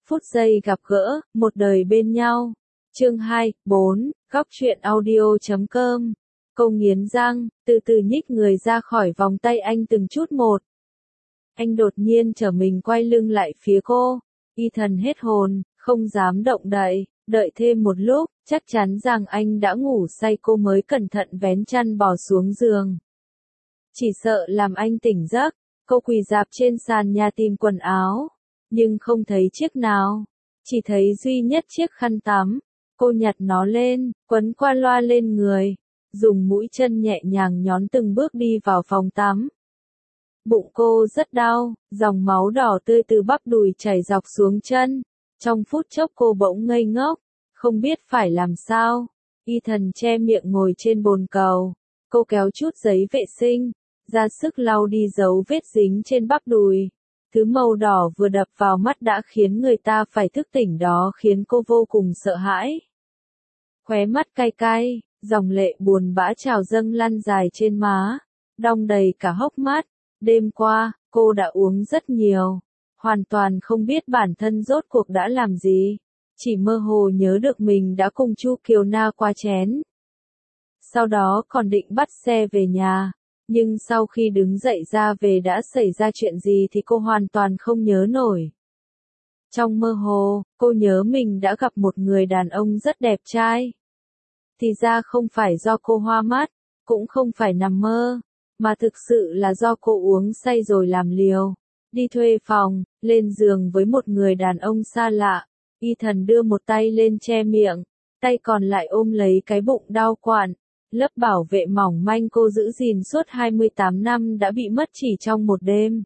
Phút giây gặp gỡ, một đời bên nhau. Chương 2, 4, góc truyện audio.com. Cô nghiến răng, từ từ nhích người ra khỏi vòng tay anh từng chút một. Anh đột nhiên trở mình quay lưng lại phía cô. Ethan hết hồn, không dám động đậy, đợi thêm một lúc, chắc chắn rằng anh đã ngủ say cô mới cẩn thận vén chăn bò xuống giường. Chỉ sợ làm anh tỉnh giấc, cô quỳ rạp trên sàn nhà tìm quần áo, nhưng không thấy chiếc nào, chỉ thấy duy nhất chiếc khăn tắm. Cô nhặt nó lên, quấn qua loa lên người, dùng mũi chân nhẹ nhàng nhón từng bước đi vào phòng tắm. Bụng cô rất đau, dòng máu đỏ tươi từ bắp đùi chảy dọc xuống chân. Trong phút chốc cô bỗng ngây ngốc, không biết phải làm sao. Ethan che miệng ngồi trên bồn cầu. Cô kéo chút giấy vệ sinh, ra sức lau đi dấu vết dính trên bắp đùi. Thứ màu đỏ vừa đập vào mắt đã khiến người ta phải thức tỉnh, đó khiến cô vô cùng sợ hãi. Khóe mắt cay cay, dòng lệ buồn bã trào dâng lăn dài trên má, đong đầy cả hốc mắt. Đêm qua, cô đã uống rất nhiều, hoàn toàn không biết bản thân rốt cuộc đã làm gì, chỉ mơ hồ nhớ được mình đã cùng Chu Kiều Na qua chén. Sau đó còn định bắt xe về nhà, nhưng sau khi đứng dậy ra về đã xảy ra chuyện gì thì cô hoàn toàn không nhớ nổi. Trong mơ hồ, cô nhớ mình đã gặp một người đàn ông rất đẹp trai. Thì ra không phải do cô hoa mắt, cũng không phải nằm mơ, mà thực sự là do cô uống say rồi làm liều, đi thuê phòng, lên giường với một người đàn ông xa lạ. Ethan đưa một tay lên che miệng, tay còn lại ôm lấy cái bụng đau quặn. Lớp bảo vệ mỏng manh cô giữ gìn suốt 28 năm đã bị mất chỉ trong một đêm.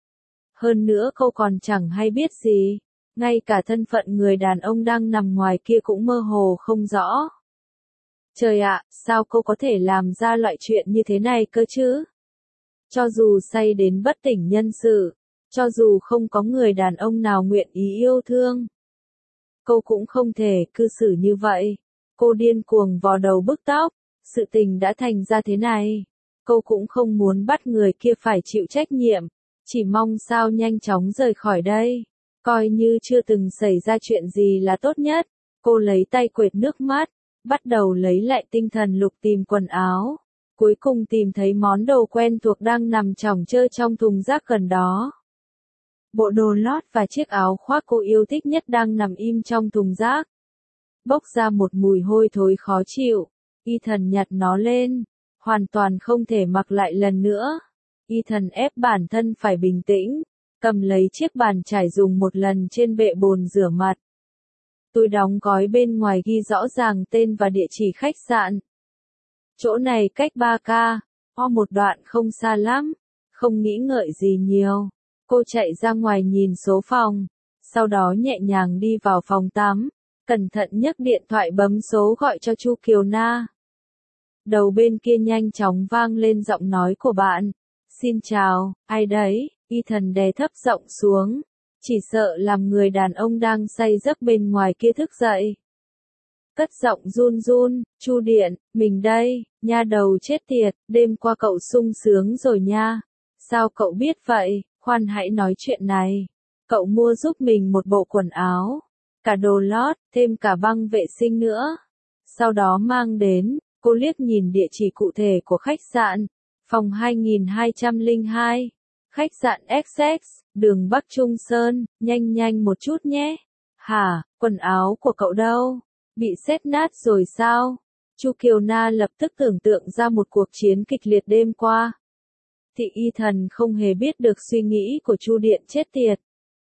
Hơn nữa cô còn chẳng hay biết gì, ngay cả thân phận người đàn ông đang nằm ngoài kia cũng mơ hồ không rõ. Trời ạ, sao cô có thể làm ra loại chuyện như thế này cơ chứ? Cho dù say đến bất tỉnh nhân sự, cho dù không có người đàn ông nào nguyện ý yêu thương, cô cũng không thể cư xử như vậy. Cô điên cuồng vò đầu bứt tóc, sự tình đã thành ra thế này. Cô cũng không muốn bắt người kia phải chịu trách nhiệm, chỉ mong sao nhanh chóng rời khỏi đây. Coi như chưa từng xảy ra chuyện gì là tốt nhất. Cô lấy tay quệt nước mắt, bắt đầu lấy lại tinh thần lục tìm quần áo. Cuối cùng tìm thấy món đồ quen thuộc đang nằm chỏng chơ trong thùng rác gần đó. Bộ đồ lót và chiếc áo khoác cô yêu thích nhất đang nằm im trong thùng rác. Bốc ra một mùi hôi thối khó chịu. Ethan nhặt nó lên, hoàn toàn không thể mặc lại lần nữa. Ethan ép bản thân phải bình tĩnh, cầm lấy chiếc bàn chải dùng một lần trên bệ bồn rửa mặt. Túi đóng gói bên ngoài ghi rõ ràng tên và địa chỉ khách sạn. Chỗ này cách 3K, một đoạn không xa lắm, không nghĩ ngợi gì nhiều. Cô chạy ra ngoài nhìn số phòng, sau đó nhẹ nhàng đi vào phòng tắm, cẩn thận nhấc điện thoại bấm số gọi cho Chu Kiều Na. Đầu bên kia nhanh chóng vang lên giọng nói của bạn. Xin chào, ai đấy? Ethan đè thấp giọng xuống, chỉ sợ làm người đàn ông đang say giấc bên ngoài kia thức dậy. Cất giọng run run, Chu Điện, mình đây, nha đầu chết tiệt, đêm qua cậu sung sướng rồi nha. Sao cậu biết vậy? Khoan hãy nói chuyện này. Cậu mua giúp mình một bộ quần áo, cả đồ lót, thêm cả băng vệ sinh nữa. Sau đó mang đến, cô liếc nhìn địa chỉ cụ thể của khách sạn, phòng 2202, khách sạn XX, đường Bắc Trung Sơn, nhanh nhanh một chút nhé. Hả, quần áo của cậu đâu? Bị xếp nát rồi sao? Chu Kiều Na lập tức tưởng tượng ra một cuộc chiến kịch liệt đêm qua. Thì Ethan không hề biết được suy nghĩ của Chu Điện chết tiệt.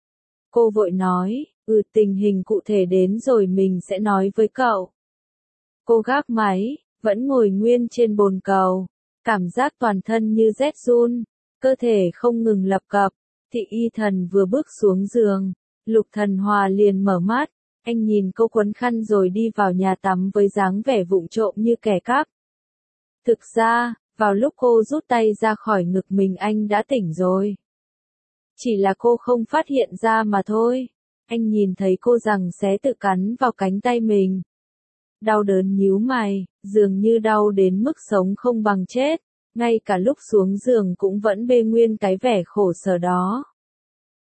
Cô vội nói, tình hình cụ thể đến rồi mình sẽ nói với cậu. Cô gác máy, vẫn ngồi nguyên trên bồn cầu, cảm giác toàn thân như rét run, cơ thể không ngừng lập cập. Thì Ethan vừa bước xuống giường, Lục Thần Hòa liền mở mắt, anh nhìn cô quấn khăn rồi đi vào nhà tắm với dáng vẻ vụng trộm như kẻ cắp. Thực ra, vào lúc cô rút tay ra khỏi ngực mình anh đã tỉnh rồi. Chỉ là cô không phát hiện ra mà thôi. Anh nhìn thấy cô giằng xé tự cắn vào cánh tay mình. Đau đớn nhíu mày, dường như đau đến mức sống không bằng chết. Ngay cả lúc xuống giường cũng vẫn bê nguyên cái vẻ khổ sở đó.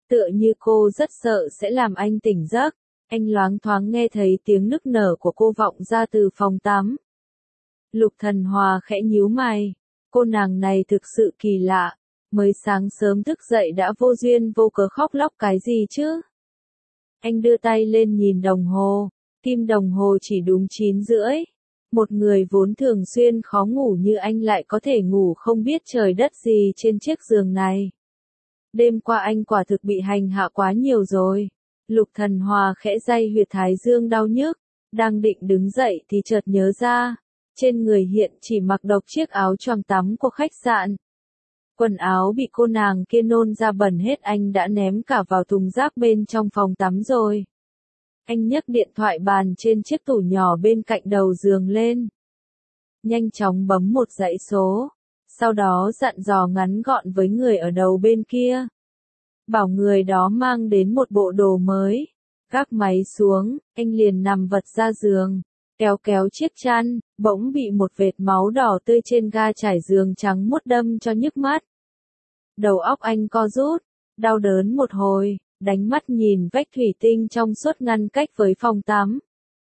Tựa như cô rất sợ sẽ làm anh tỉnh giấc. Anh loáng thoáng nghe thấy tiếng nức nở của cô vọng ra từ phòng tắm. Lục Thần Hòa khẽ nhíu mày. Cô nàng này thực sự kỳ lạ. Mới sáng sớm thức dậy đã vô duyên vô cớ khóc lóc cái gì chứ? Anh đưa tay lên nhìn đồng hồ. Kim đồng hồ chỉ đúng 9:30. Một người vốn thường xuyên khó ngủ như anh lại có thể ngủ không biết trời đất gì trên chiếc giường này. Đêm qua anh quả thực bị hành hạ quá nhiều rồi. Lục Thần Hòa khẽ day huyệt thái dương đau nhức. Đang định đứng dậy thì chợt nhớ ra. Trên người hiện chỉ mặc độc chiếc áo choàng tắm của khách sạn. Quần áo bị cô nàng kia nôn ra bẩn hết, anh đã ném cả vào thùng rác bên trong phòng tắm rồi. Anh nhấc điện thoại bàn trên chiếc tủ nhỏ bên cạnh đầu giường lên. Nhanh chóng bấm một dãy số. Sau đó dặn dò ngắn gọn với người ở đầu bên kia. Bảo người đó mang đến một bộ đồ mới. Gác máy xuống, anh liền nằm vật ra giường. Kéo kéo chiếc chăn, bỗng bị một vệt máu đỏ tươi trên ga trải giường trắng muốt đâm cho nhức mắt. Đầu óc anh co rút, đau đớn một hồi, đánh mắt nhìn vách thủy tinh trong suốt ngăn cách với phòng tắm.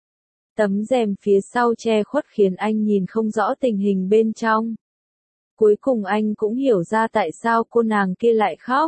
Tấm rèm phía sau che khuất khiến anh nhìn không rõ tình hình bên trong. Cuối cùng anh cũng hiểu ra tại sao cô nàng kia lại khóc.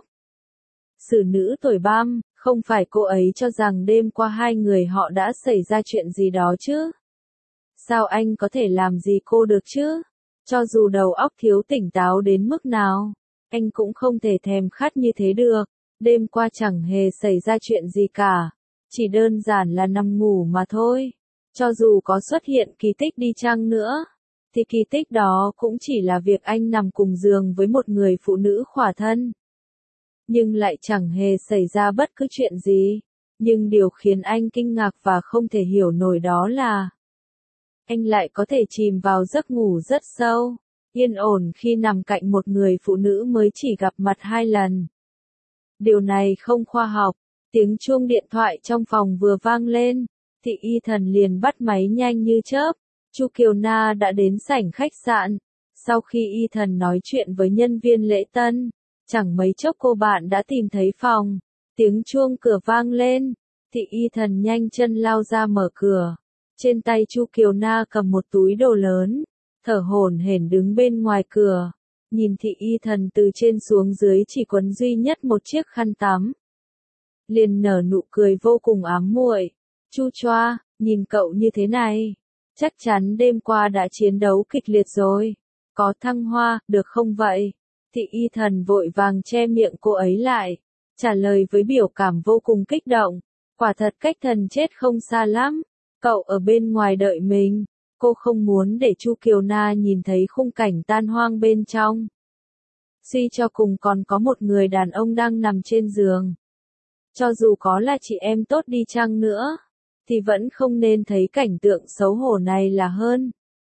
Xử nữ tuổi 30, không phải cô ấy cho rằng đêm qua hai người họ đã xảy ra chuyện gì đó chứ? Sao anh có thể làm gì cô được chứ? Cho dù đầu óc thiếu tỉnh táo đến mức nào, anh cũng không thể thèm khát như thế được. Đêm qua chẳng hề xảy ra chuyện gì cả, chỉ đơn giản là nằm ngủ mà thôi. Cho dù có xuất hiện kỳ tích đi chăng nữa, thì kỳ tích đó cũng chỉ là việc anh nằm cùng giường với một người phụ nữ khỏa thân. Nhưng lại chẳng hề xảy ra bất cứ chuyện gì. Nhưng điều khiến anh kinh ngạc và không thể hiểu nổi đó là anh lại có thể chìm vào giấc ngủ rất sâu, yên ổn khi nằm cạnh một người phụ nữ mới chỉ gặp mặt 2 lần. Điều này không khoa học. Tiếng chuông điện thoại trong phòng vừa vang lên, Thị Y Thần liền bắt máy nhanh như chớp. Chu Kiều Na đã đến sảnh khách sạn. Sau khi Y Thần nói chuyện với nhân viên lễ tân, chẳng mấy chốc cô bạn đã tìm thấy phòng. Tiếng chuông cửa vang lên, Thị Y Thần nhanh chân lao ra mở cửa. Trên tay Chu Kiều Na cầm một túi đồ lớn, thở hổn hển đứng bên ngoài cửa. Nhìn Thị Y Thần từ trên xuống dưới chỉ quấn duy nhất một chiếc khăn tắm. Liền nở nụ cười vô cùng ám muội. Chu Choa, nhìn cậu như thế này, chắc chắn đêm qua đã chiến đấu kịch liệt rồi. Có thăng hoa, được không vậy? Thị Y Thần vội vàng che miệng cô ấy lại, trả lời với biểu cảm vô cùng kích động. Quả thật cách thần chết không xa lắm. Cậu ở bên ngoài đợi mình. Cô không muốn để Chu Kiều Na nhìn thấy khung cảnh tan hoang bên trong. Suy cho cùng còn có một người đàn ông đang nằm trên giường. Cho dù có là chị em tốt đi chăng nữa, thì vẫn không nên thấy cảnh tượng xấu hổ này là hơn.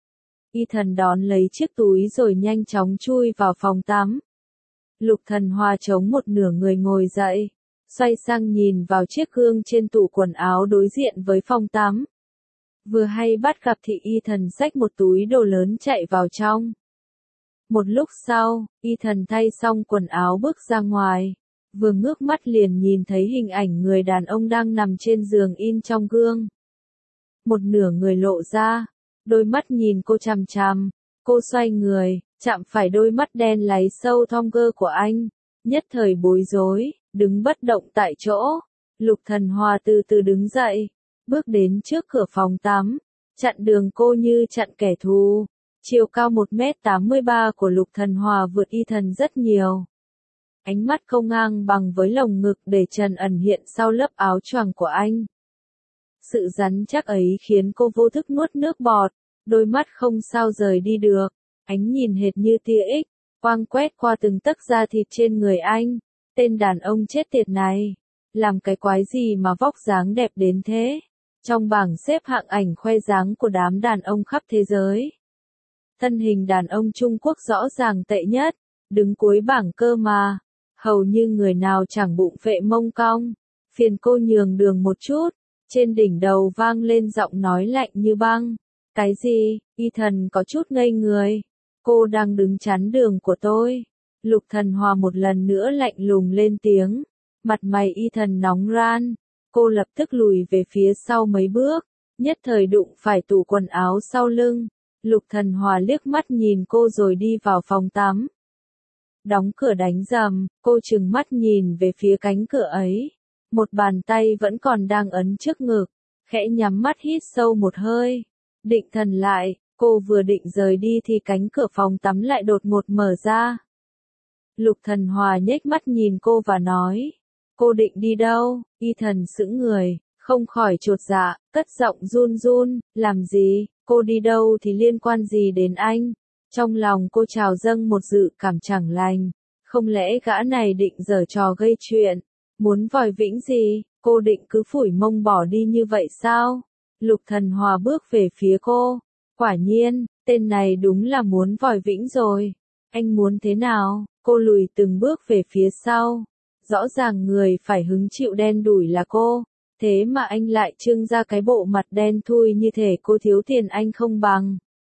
Y Thần đón lấy chiếc túi rồi nhanh chóng chui vào phòng tắm. Lục Thần Hòa chống một nửa người ngồi dậy, xoay sang nhìn vào chiếc gương trên tủ quần áo đối diện với phòng tắm. Vừa hay bắt gặp Thị Y Thần xách một túi đồ lớn chạy vào trong. Một lúc sau, Y Thần thay xong quần áo bước ra ngoài. Vừa ngước mắt liền nhìn thấy hình ảnh người đàn ông đang nằm trên giường in trong gương. Một nửa người lộ ra, đôi mắt nhìn cô chằm chằm. Cô xoay người, chạm phải đôi mắt đen láy sâu thong gơ của anh. Nhất thời bối rối, đứng bất động tại chỗ. Lục Thần Hòa từ từ đứng dậy, bước đến trước cửa phòng tắm, chặn đường cô như chặn kẻ thù. Chiều cao 1m83 của Lục Thần Hòa vượt Y Thần rất nhiều. Ánh mắt không ngang bằng với lồng ngực để trần ẩn hiện sau lớp áo choàng của anh. Sự rắn chắc ấy khiến cô vô thức nuốt nước bọt, đôi mắt không sao rời đi được. Ánh nhìn hệt như tia X, quang quét qua từng tấc da thịt trên người anh. Tên đàn ông chết tiệt này, làm cái quái gì mà vóc dáng đẹp đến thế? Trong bảng xếp hạng ảnh khoe dáng của đám đàn ông khắp thế giới, thân hình đàn ông Trung Quốc rõ ràng tệ nhất, đứng cuối bảng cơ mà. Hầu như người nào chẳng bụng phệ mông cong. Phiền cô nhường đường một chút. Trên đỉnh đầu vang lên giọng nói lạnh như băng. Cái gì? Y Thần có chút ngây người. Cô đang đứng chắn đường của tôi. Lục Thần Hòa một lần nữa lạnh lùng lên tiếng. Mặt mày y thần nóng ran, cô lập tức lùi về phía sau mấy bước, nhất thời đụng phải tủ quần áo sau lưng. Lục Thần Hòa liếc mắt nhìn cô rồi đi vào phòng tắm. Đóng cửa đánh rầm, cô trừng mắt nhìn về phía cánh cửa ấy. Một bàn tay vẫn còn đang ấn trước ngực, khẽ nhắm mắt hít sâu một hơi. Định thần lại, cô vừa định rời đi thì cánh cửa phòng tắm lại đột ngột mở ra. Lục Thần Hòa nhếch mắt nhìn cô và nói, cô định đi đâu? Y thần sững người, không khỏi chột dạ, cất giọng run run, làm gì, cô đi đâu thì liên quan gì đến anh? Trong lòng cô trào dâng một dự cảm chẳng lành, không lẽ gã này định giở trò gây chuyện, muốn vòi vĩnh gì, cô định cứ phủi mông bỏ đi như vậy sao? Lục Thần Hòa bước về phía cô, quả nhiên, tên này đúng là muốn vòi vĩnh rồi. Anh muốn thế nào? Cô lùi từng bước về phía sau. Rõ ràng người phải hứng chịu đen đủi là cô, thế mà anh lại trưng ra cái bộ mặt đen thui như thể cô thiếu tiền anh không bằng.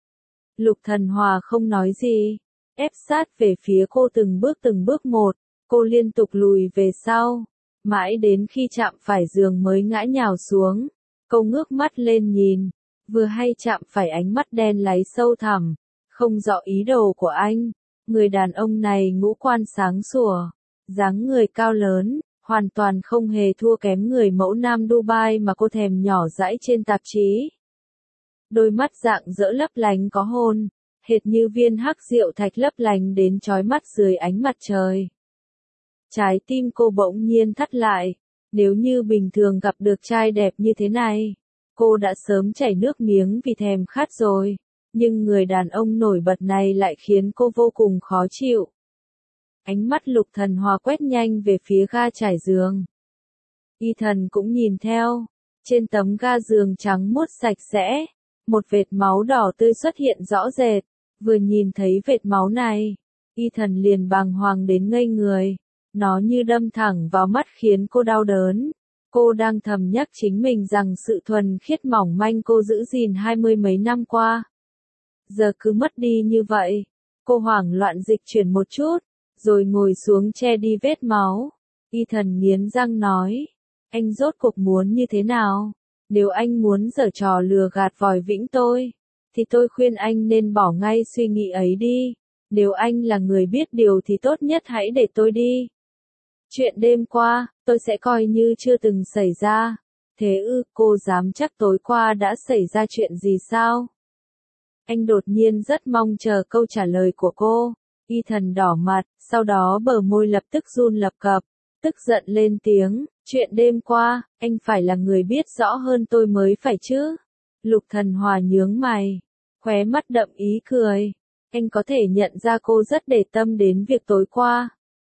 Lục Thần Hòa không nói gì, ép sát về phía cô từng bước một, cô liên tục lùi về sau, mãi đến khi chạm phải giường mới ngã nhào xuống. Cô ngước mắt lên nhìn, vừa hay chạm phải ánh mắt đen láy sâu thẳm, không rõ ý đồ của anh. Người đàn ông này ngũ quan sáng sủa, dáng người cao lớn, hoàn toàn không hề thua kém người mẫu nam Dubai mà cô thèm nhỏ dãi trên tạp chí. Đôi mắt rạng rỡ lấp lánh có hồn, hệt như viên hắc diệu thạch lấp lánh đến chói mắt dưới ánh mặt trời. Trái tim cô bỗng nhiên thắt lại, nếu như bình thường gặp được trai đẹp như thế này, cô đã sớm chảy nước miếng vì thèm khát rồi, nhưng người đàn ông nổi bật này lại khiến cô vô cùng khó chịu. Ánh mắt Lục Thần Hòa quét nhanh về phía ga trải giường. Y thần cũng nhìn theo, trên tấm ga giường trắng muốt sạch sẽ, một vệt máu đỏ tươi xuất hiện rõ rệt, vừa nhìn thấy vệt máu này, Y thần liền bàng hoàng đến ngây người, nó như đâm thẳng vào mắt khiến cô đau đớn. Cô đang thầm nhắc chính mình rằng sự thuần khiết mỏng manh cô giữ gìn 20 mấy năm qua, giờ cứ mất đi như vậy. Cô hoảng loạn dịch chuyển một chút, rồi ngồi xuống che đi vết máu. Y thần nghiến răng nói, anh rốt cuộc muốn như thế nào? Nếu anh muốn giở trò lừa gạt vòi vĩnh tôi, thì tôi khuyên anh nên bỏ ngay suy nghĩ ấy đi. Nếu anh là người biết điều thì tốt nhất hãy để tôi đi. Chuyện đêm qua, tôi sẽ coi như chưa từng xảy ra. Thế ư, cô dám chắc tối qua đã xảy ra chuyện gì sao? Anh đột nhiên rất mong chờ câu trả lời của cô. Y thần đỏ mặt, sau đó bờ môi lập tức run lập cập, tức giận lên tiếng, chuyện đêm qua, anh phải là người biết rõ hơn tôi mới phải chứ. Lục Thần Hòa nhướng mày, khóe mắt đậm ý cười. Anh có thể nhận ra cô rất để tâm đến việc tối qua.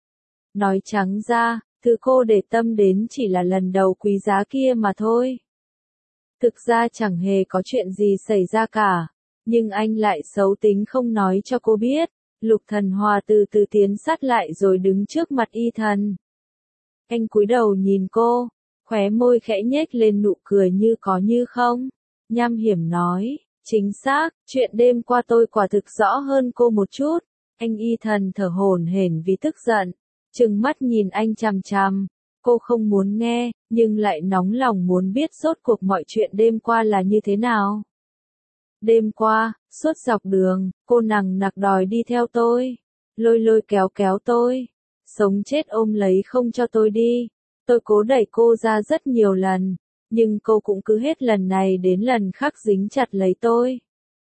Nói trắng ra, thứ cô để tâm đến chỉ là lần đầu quý giá kia mà thôi. Thực ra chẳng hề có chuyện gì xảy ra cả, nhưng anh lại xấu tính không nói cho cô biết. Lục Thần Hòa từ từ tiến sát lại rồi đứng trước mặt Y thần. Anh cúi đầu nhìn cô, khóe môi khẽ nhếch lên nụ cười như có như không. Nham hiểm nói, chính xác, chuyện đêm qua tôi quả thực rõ hơn cô một chút. Anh Y thần thở hổn hển vì tức giận, trừng mắt nhìn anh chằm chằm. Cô không muốn nghe, nhưng lại nóng lòng muốn biết rốt cuộc mọi chuyện đêm qua là như thế nào. Đêm qua, suốt dọc đường, cô nằng nặc đòi đi theo tôi, lôi lôi kéo kéo tôi, sống chết ôm lấy không cho tôi đi. Tôi cố đẩy cô ra rất nhiều lần, nhưng cô cũng cứ hết lần này đến lần khác dính chặt lấy tôi.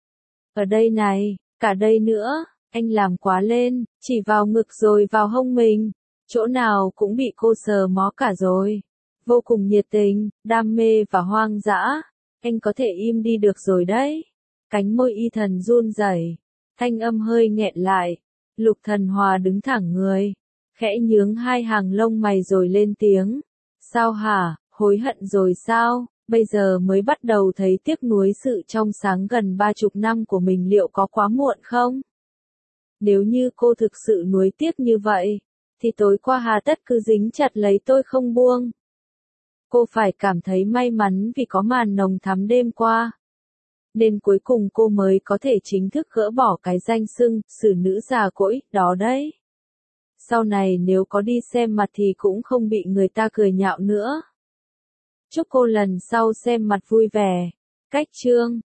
Ở đây này, cả đây nữa, anh làm quá lên, chỉ vào ngực rồi vào hông mình, chỗ nào cũng bị cô sờ mó cả rồi. Vô cùng nhiệt tình, đam mê và hoang dã, anh có thể im đi được rồi đấy. Cánh môi Y thần run rẩy, thanh âm hơi nghẹn lại. Lục Thần Hòa đứng thẳng người, khẽ nhướng hai hàng lông mày rồi lên tiếng. Sao hả, hối hận rồi sao, bây giờ mới bắt đầu thấy tiếc nuối sự trong sáng gần 30 năm của mình liệu có quá muộn không? Nếu như cô thực sự nuối tiếc như vậy, thì tối qua hà tất cứ dính chặt lấy tôi không buông. Cô phải cảm thấy may mắn vì có màn nồng thắm đêm qua, nên cuối cùng cô mới có thể chính thức gỡ bỏ cái danh xưng xử nữ già cỗi đó đấy. sau này nếu có đi xem mặt thì cũng không bị người ta cười nhạo nữa. Chúc cô lần sau xem mặt vui vẻ. Cách chương